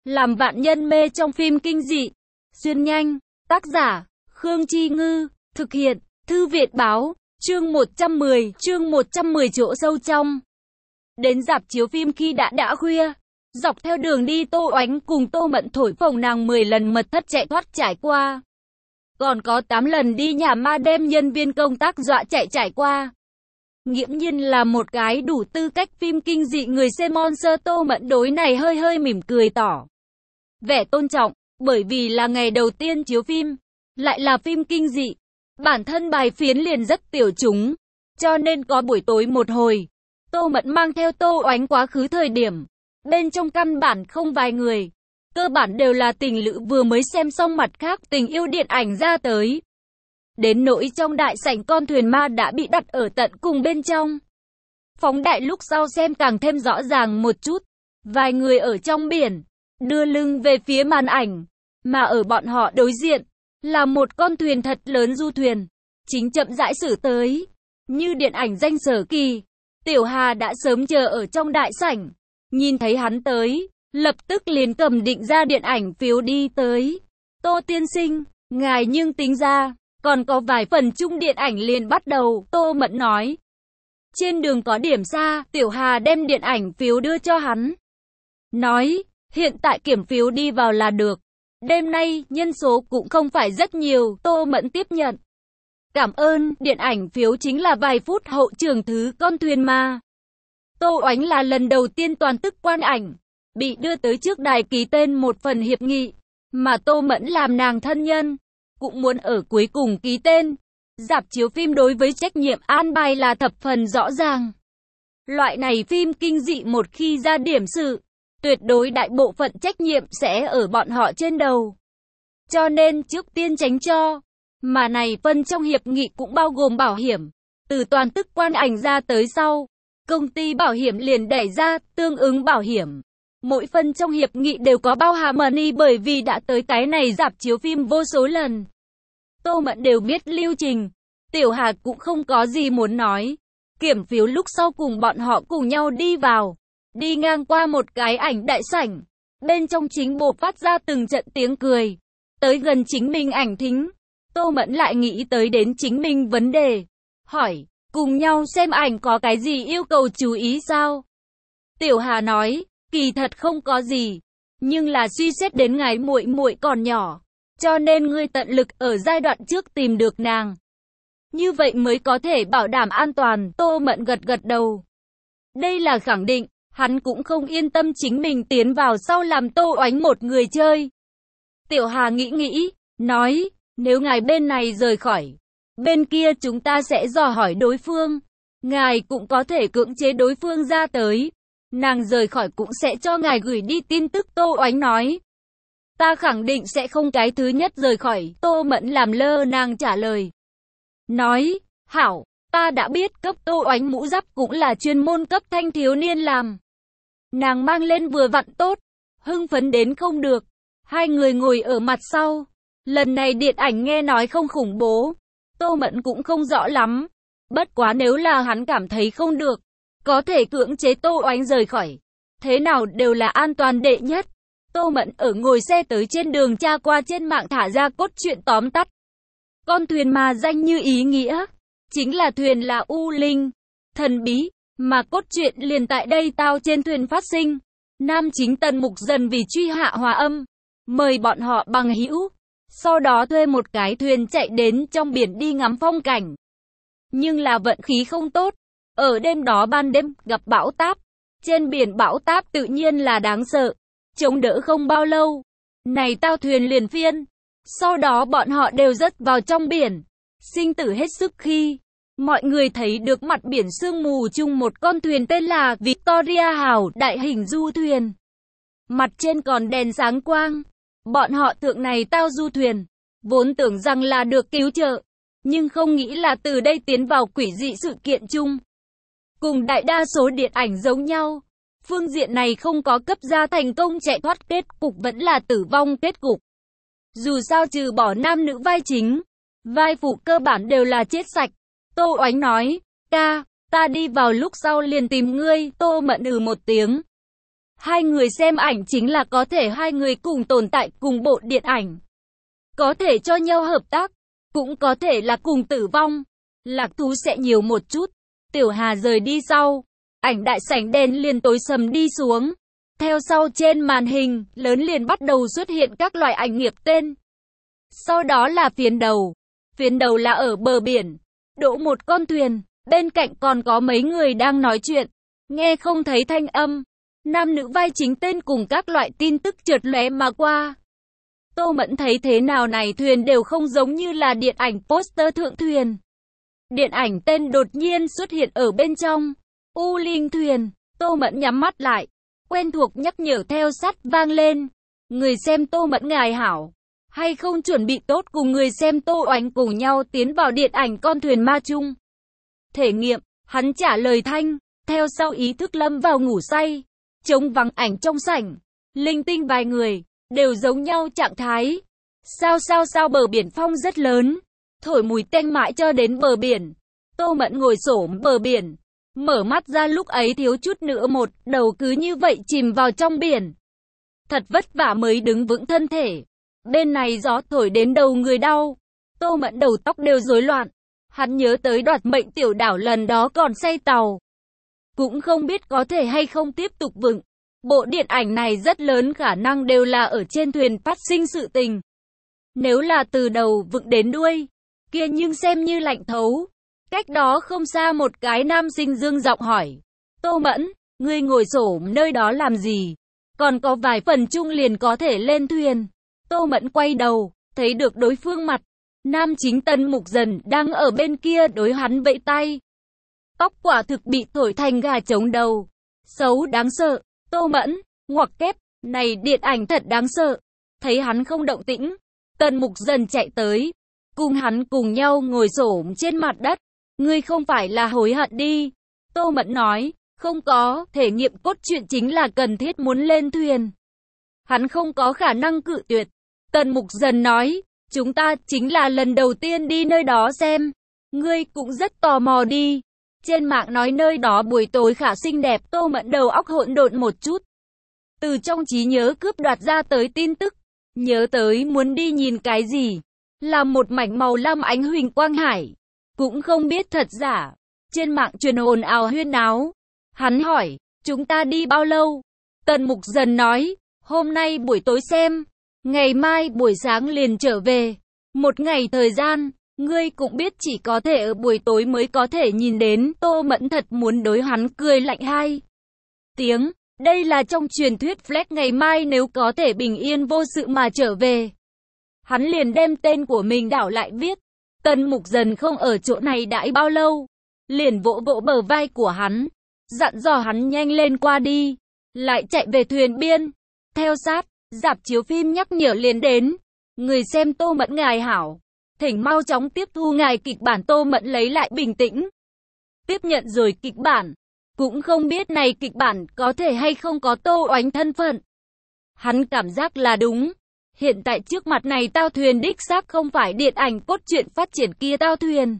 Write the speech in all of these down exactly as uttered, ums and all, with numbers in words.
Làm vạn nhân mê trong phim kinh dị. Xuyên nhanh. Tác giả, Khương Chi Ngư. Thực hiện, Thư viện Báo. Chương một trăm mười, chương một trăm mười chỗ sâu trong. Đến rạp chiếu phim khi đã đã khuya. Dọc theo đường đi Tô Oánh cùng Tô Mẫn thổi phồng nàng mười lần mật thất chạy thoát trải qua. Còn có tám lần đi nhà ma đem nhân viên công tác dọa chạy trải qua. Nghiễm nhiên là một cái đủ tư cách phim kinh dị, người xem monster. Tô Mẫn đối này hơi hơi mỉm cười tỏ vẻ tôn trọng, bởi vì là ngày đầu tiên chiếu phim, lại là phim kinh dị. Bản thân bài phiến liền rất tiểu chúng, cho nên có buổi tối một hồi, Tô Mẫn mang theo Tô Oánh quá khứ thời điểm. Bên trong căn bản không vài người, cơ bản đều là tình lữ vừa mới xem xong mặt khác tình yêu điện ảnh ra tới. Đến nỗi trong đại sảnh con thuyền ma đã bị đặt ở tận cùng bên trong. Phóng đại lúc sau xem càng thêm rõ ràng một chút. Vài người ở trong biển, đưa lưng về phía màn ảnh, mà ở bọn họ đối diện, là một con thuyền thật lớn du thuyền, chính chậm rãi xử tới. Như điện ảnh danh Sở Kỳ, Tiểu Hà đã sớm chờ ở trong đại sảnh, nhìn thấy hắn tới, lập tức liền cầm định ra điện ảnh phiếu đi tới. Tô tiên sinh, ngài nhưng tính ra, còn có vài phần chung điện ảnh liền bắt đầu, Tô Mẫn nói. Trên đường có điểm xa, Tiểu Hà đem điện ảnh phiếu đưa cho hắn. Nói, hiện tại kiểm phiếu đi vào là được. Đêm nay, nhân số cũng không phải rất nhiều, Tô Mẫn tiếp nhận. Cảm ơn, điện ảnh phiếu chính là vài phút hậu trường thứ con thuyền ma. Tô Oánh là lần đầu tiên toàn tức quan ảnh, bị đưa tới trước đài ký tên một phần hiệp nghị, mà Tô Mẫn làm nàng thân nhân, cũng muốn ở cuối cùng ký tên. Rạp chiếu phim đối với trách nhiệm an bài là thập phần rõ ràng. Loại này phim kinh dị một khi ra điểm sự, tuyệt đối đại bộ phận trách nhiệm sẽ ở bọn họ trên đầu. Cho nên trước tiên tránh cho, mà này phân trong hiệp nghị cũng bao gồm bảo hiểm. Từ toàn tức quan ảnh ra tới sau, công ty bảo hiểm liền đẩy ra tương ứng bảo hiểm. Mỗi phần trong hiệp nghị đều có bao hàm money, bởi vì đã tới cái này rạp chiếu phim vô số lần. Tô Mẫn đều biết lưu trình. Tiểu Hà cũng không có gì muốn nói. Kiểm phiếu lúc sau cùng bọn họ cùng nhau đi vào. Đi ngang qua một cái ảnh đại sảnh. Bên trong chính bộc phát ra từng trận tiếng cười. Tới gần chính mình ảnh thính, Tô Mẫn lại nghĩ tới đến chính mình vấn đề. Hỏi, cùng nhau xem ảnh có cái gì yêu cầu chú ý sao? Tiểu Hà nói, kỳ thật không có gì. Nhưng là suy xét đến ngài muội muội còn nhỏ, cho nên ngươi tận lực ở giai đoạn trước tìm được nàng. Như vậy mới có thể bảo đảm an toàn. Tô Mẫn gật gật đầu. Đây là khẳng định, hắn cũng không yên tâm chính mình tiến vào sau làm Tô Oánh một người chơi. Tiểu Hà nghĩ nghĩ, nói, nếu ngài bên này rời khỏi, bên kia chúng ta sẽ dò hỏi đối phương. Ngài cũng có thể cưỡng chế đối phương ra tới. Nàng rời khỏi cũng sẽ cho ngài gửi đi tin tức, Tô Oánh nói. Ta khẳng định sẽ không cái thứ nhất rời khỏi. Tô Mẫn làm lơ nàng trả lời. Nói, hảo, ta đã biết. Cấp Tô Oánh mũ giáp cũng là chuyên môn cấp thanh thiếu niên làm. Nàng mang lên vừa vặn tốt, hưng phấn đến không được. Hai người ngồi ở mặt sau. Lần này điện ảnh nghe nói không khủng bố, Tô Mẫn cũng không rõ lắm. Bất quá nếu là hắn cảm thấy không được, có thể cưỡng chế Tô Oánh rời khỏi. Thế nào đều là an toàn đệ nhất. Tô Mẫn ở ngồi xe tới trên đường tra qua trên mạng thả ra cốt truyện tóm tắt. Con thuyền ma danh như ý nghĩa, chính là thuyền là u linh, thần bí, mà cốt truyện liền tại đây tao trên thuyền phát sinh. Nam chính Tần Mục Dần vì truy hạ hòa âm, mời bọn họ bằng hữu, sau đó thuê một cái thuyền chạy đến trong biển đi ngắm phong cảnh. Nhưng là vận khí không tốt, ở đêm đó ban đêm gặp bão táp. Trên biển bão táp tự nhiên là đáng sợ, chống đỡ không bao lâu, này tao thuyền liền phiên. Sau đó bọn họ đều rớt vào trong biển, sinh tử hết sức khi mọi người thấy được mặt biển sương mù chung một con thuyền tên là Victoria hào đại hình du thuyền. Mặt trên còn đèn sáng quang. Bọn họ thượng này tao du thuyền, vốn tưởng rằng là được cứu trợ, nhưng không nghĩ là từ đây tiến vào quỷ dị sự kiện chung. Cùng đại đa số điện ảnh giống nhau, phương diện này không có cấp ra thành công chạy thoát, kết cục vẫn là tử vong kết cục. Dù sao trừ bỏ nam nữ vai chính, vai phụ cơ bản đều là chết sạch. Tô Oánh nói, ca, ta đi vào lúc sau liền tìm ngươi. Tô Mẫn ừ một tiếng. Hai người xem ảnh chính là có thể hai người cùng tồn tại cùng bộ điện ảnh. Có thể cho nhau hợp tác, cũng có thể là cùng tử vong. Lạc thú sẽ nhiều một chút. Tiểu Hà rời đi sau. Ảnh đại sảnh đen liền tối sầm đi xuống. Theo sau trên màn hình lớn liền bắt đầu xuất hiện các loại ảnh nghiệp tên. Sau đó là phiến đầu. Phiến đầu là ở bờ biển. Đỗ một con thuyền. Bên cạnh còn có mấy người đang nói chuyện. Nghe không thấy thanh âm. Nam nữ vai chính tên cùng các loại tin tức trượt lóe mà qua. Tô Mẫn thấy thế nào này thuyền đều không giống như là điện ảnh poster thượng thuyền. Điện ảnh tên đột nhiên xuất hiện ở bên trong. U Linh thuyền. Tô Mẫn nhắm mắt lại. Quen thuộc nhắc nhở theo sát vang lên. Người xem Tô Mẫn ngài hảo. Hay không chuẩn bị tốt cùng người xem Tô Oánh cùng nhau tiến vào điện ảnh con thuyền ma chung. Thể nghiệm. Hắn trả lời thanh. Theo sau ý thức lâm vào ngủ say. Trống vắng ảnh trong sảnh. Linh tinh vài người. Đều giống nhau trạng thái. Sao sao sao bờ biển phong rất lớn. Thổi mùi tanh mãi cho đến bờ biển. Tô Mẫn ngồi xổm bờ biển. Mở mắt ra lúc ấy thiếu chút nữa một đầu cứ như vậy chìm vào trong biển. Thật vất vả mới đứng vững thân thể. Bên này gió thổi đến đầu người đau. Tô Mẫn đầu tóc đều rối loạn. Hắn nhớ tới đoạt mệnh tiểu đảo lần đó còn say tàu. Cũng không biết có thể hay không tiếp tục vững. Bộ điện ảnh này rất lớn khả năng đều là ở trên thuyền phát sinh sự tình. Nếu là từ đầu vững đến đuôi, kia nhưng xem như lạnh thấu. Cách đó không xa một cái nam sinh dương giọng hỏi. Tô Mẫn, ngươi ngồi xổm nơi đó làm gì? Còn có vài phần chung liền có thể lên thuyền. Tô Mẫn quay đầu, thấy được đối phương mặt. Nam chính Tân Mục Dần đang ở bên kia đối hắn vẫy tay. Tóc quả thực bị thổi thành gà trống đầu. Xấu đáng sợ. Tô Mẫn, ngoặc kép, này điện ảnh thật đáng sợ. Thấy hắn không động tĩnh, Tần Mục Dần chạy tới, cùng hắn cùng nhau ngồi xổm trên mặt đất. Ngươi không phải là hối hận đi. Tô Mẫn nói, không có, thể nghiệm cốt truyện chính là cần thiết muốn lên thuyền. Hắn không có khả năng cự tuyệt. Tần Mục Dần nói, chúng ta chính là lần đầu tiên đi nơi đó xem. Ngươi cũng rất tò mò đi. Trên mạng nói nơi đó buổi tối khá xinh đẹp. Tô Mẫn đầu óc hỗn độn một chút. Từ trong trí nhớ cướp đoạt ra tới tin tức. Nhớ tới muốn đi nhìn cái gì. Là một mảnh màu lam ánh huỳnh quang hải. Cũng không biết thật giả. Trên mạng truyền ồn ào huyên náo. Hắn hỏi, chúng ta đi bao lâu? Tần Mục Dần nói, hôm nay buổi tối xem. Ngày mai buổi sáng liền trở về. Một ngày thời gian. Ngươi cũng biết chỉ có thể ở buổi tối mới có thể nhìn đến. Tô Mẫn thật muốn đối hắn cười lạnh hai tiếng. Đây là trong truyền thuyết Flash ngày mai nếu có thể bình yên vô sự mà trở về. Hắn liền đem tên của mình đảo lại viết. Tần Mục Dần không ở chỗ này đãi bao lâu. Liền vỗ vỗ bờ vai của hắn. Dặn dò hắn nhanh lên qua đi. Lại chạy về thuyền biên. Theo sát, rạp chiếu phim nhắc nhở liền đến. Người xem Tô Mẫn ngài hảo. Thỉnh mau chóng tiếp thu ngài kịch bản. Tô Mẫn lấy lại bình tĩnh. Tiếp nhận rồi kịch bản. Cũng không biết này kịch bản có thể hay không có Tô Oánh thân phận. Hắn cảm giác là đúng. Hiện tại trước mặt này tao thuyền đích xác không phải điện ảnh cốt truyện phát triển kia tao thuyền.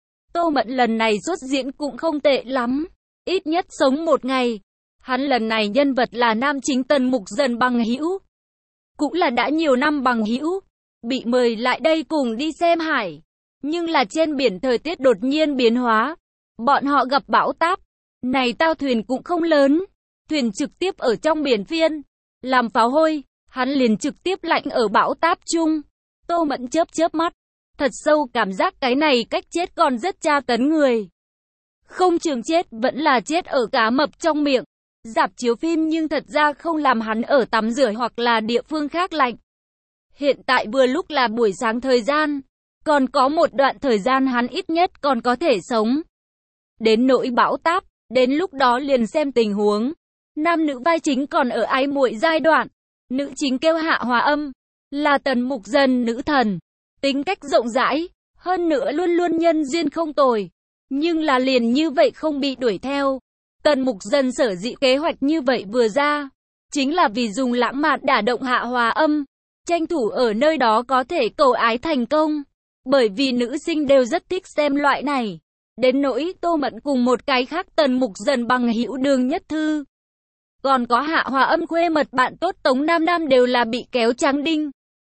Tô Mẫn lần này xuất diễn cũng không tệ lắm. Ít nhất sống một ngày. Hắn lần này nhân vật là nam chính Tần Mục Dần bằng hữu. Cũng là đã nhiều năm bằng hữu. Bị mời lại đây cùng đi xem hải. Nhưng là trên biển thời tiết đột nhiên biến hóa. Bọn họ gặp bão táp. Này tao thuyền cũng không lớn. Thuyền trực tiếp ở trong biển phiên. Làm pháo hôi. Hắn liền trực tiếp lạnh ở bão táp chung. Tô Mẫn chớp chớp mắt. Thật sâu cảm giác cái này cách chết còn rất tra tấn người. Không chừng chết vẫn là chết ở cá mập trong miệng. Rạp chiếu phim nhưng thật ra không làm hắn ở tắm rửa hoặc là địa phương khác lạnh. Hiện tại vừa lúc là buổi sáng thời gian. Còn có một đoạn thời gian hắn ít nhất còn có thể sống. Đến nỗi bão táp, đến lúc đó liền xem tình huống. Nam nữ vai chính còn ở ái muội giai đoạn. Nữ chính kêu Hạ Hòa Âm, là Tần Mục Dần nữ thần. Tính cách rộng rãi, hơn nữa luôn luôn nhân duyên không tồi. Nhưng là liền như vậy không bị đuổi theo. Tần Mục Dần sở dĩ kế hoạch như vậy vừa ra. Chính là vì dùng lãng mạn đả động Hạ Hòa Âm. Tranh thủ ở nơi đó có thể cầu ái thành công. Bởi vì nữ sinh đều rất thích xem loại này. Đến nỗi Tô Mẫn cùng một cái khác Tần Mục Dần bằng hữu Đường Nhất Thư. Còn có Hạ Hòa Âm khuê mật bạn tốt Tống Nam Nam đều là bị kéo trắng đinh.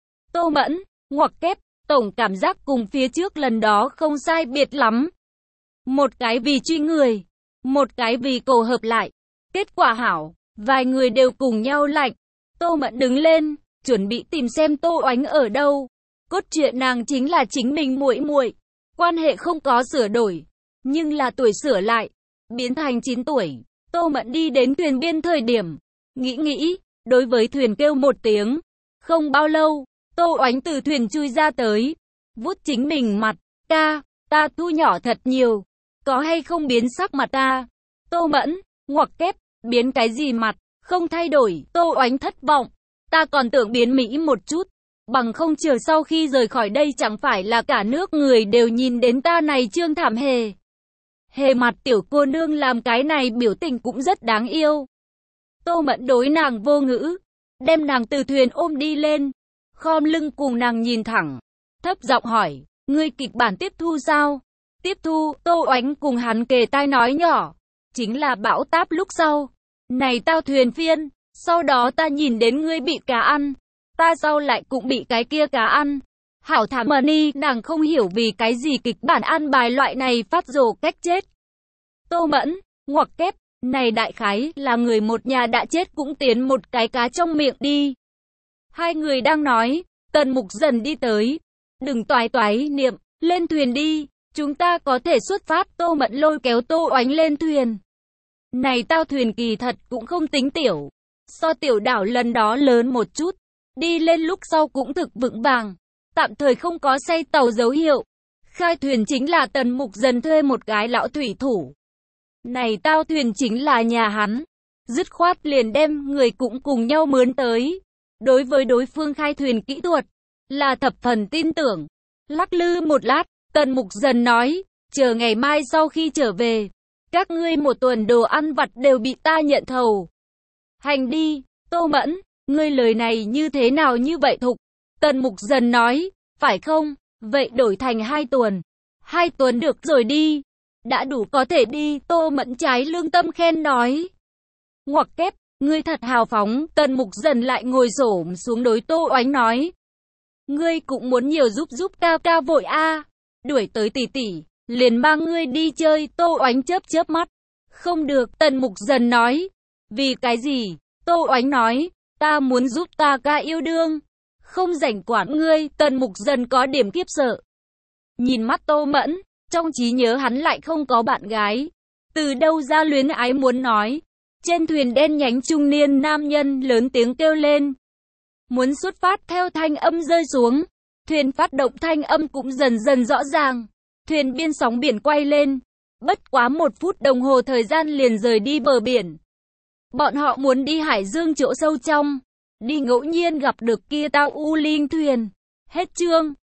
Tô Mẫn, ngoặc kép, tổng cảm giác cùng phía trước lần đó không sai biệt lắm. Một cái vì truy người, một cái vì cầu hợp lại. Kết quả hảo, vài người đều cùng nhau lạnh. Tô Mẫn đứng lên, chuẩn bị tìm xem Tô Oánh ở đâu. Cốt truyện nàng chính là chính mình muội muội, quan hệ không có sửa đổi, nhưng là tuổi sửa lại, biến thành chín tuổi. Tô Mẫn đi đến thuyền biên thời điểm, nghĩ nghĩ, đối với thuyền kêu một tiếng. Không bao lâu, Tô Oánh từ thuyền chui ra tới, vuốt chính mình mặt, ca, ta thu nhỏ thật nhiều, có hay không biến sắc mặt ta? Tô Mẫn, ngoặc kép, biến cái gì mặt, không thay đổi. Tô Oánh thất vọng, ta còn tưởng biến mỹ một chút, bằng không chờ sau khi rời khỏi đây chẳng phải là cả nước người đều nhìn đến ta này trương thảm hề. Hề mặt tiểu cô nương làm cái này biểu tình cũng rất đáng yêu. Tô Mẫn đối nàng vô ngữ, đem nàng từ thuyền ôm đi lên, khom lưng cùng nàng nhìn thẳng, thấp giọng hỏi, ngươi kịch bản tiếp thu sao? Tiếp thu. Tô Oánh cùng hắn kề tai nói nhỏ, chính là bão táp lúc sau. Này tao thuyền phiên, sau đó ta nhìn đến ngươi bị cá ăn, ta sau lại cũng bị cái kia cá ăn. Hảo thảm mà ni, nàng không hiểu vì cái gì kịch bản ăn bài loại này phát rồ cách chết. Tô Mẫn, ngoặc kép, này đại khái là người một nhà đã chết cũng tiến một cái cá trong miệng đi. Hai người đang nói, Tần Mục dần đi tới. Đừng toái toái niệm, lên thuyền đi, chúng ta có thể xuất phát. Tô Mẫn lôi kéo Tô Oánh lên thuyền. Này tao thuyền kỳ thật cũng không tính tiểu, so tiểu đảo lần đó lớn một chút, đi lên lúc sau cũng thực vững vàng, tạm thời không có xây tàu dấu hiệu. Khai thuyền chính là Tần Mục dần thuê một cái lão thủy thủ. Này tao thuyền chính là nhà hắn, dứt khoát liền đem người cũng cùng nhau mướn tới. Đối với đối phương khai thuyền kỹ thuật, là thập phần tin tưởng. Lắc lư một lát, Tần Mục dần nói, chờ ngày mai sau khi trở về, các ngươi một tuần đồ ăn vặt đều bị ta nhận thầu. Hành đi. Tô Mẫn, ngươi lời này như thế nào như vậy thục? Tần Mục dần nói, phải không? Vậy đổi thành hai tuần. Hai tuần được rồi đi. Đã đủ có thể đi. Tô Mẫn trái lương tâm khen nói. Ngoặc kép, ngươi thật hào phóng. Tần Mục dần lại ngồi xổm xuống đối Tô Oánh nói. Ngươi cũng muốn nhiều giúp giúp cao cao vội a. Đuổi tới tỷ tỷ, liền mang ngươi đi chơi. Tô Oánh chớp chớp mắt. Không được. Tần Mục dần nói. Vì cái gì? Tô Oánh nói, ta muốn giúp ta ca yêu đương, không rảnh quản ngươi. Tần Mục dần có điểm khiếp sợ. Nhìn mắt Tô Mẫn, trong trí nhớ hắn lại không có bạn gái. Từ đâu ra luyến ái muốn nói. Trên thuyền đen nhánh trung niên nam nhân lớn tiếng kêu lên. Muốn xuất phát theo thanh âm rơi xuống. Thuyền phát động thanh âm cũng dần dần rõ ràng. Thuyền biên sóng biển quay lên. Bất quá một phút đồng hồ thời gian liền rời đi bờ biển. Bọn họ muốn đi hải dương chỗ sâu trong, đi ngẫu nhiên gặp được kia tao u linh thuyền. Hết chương.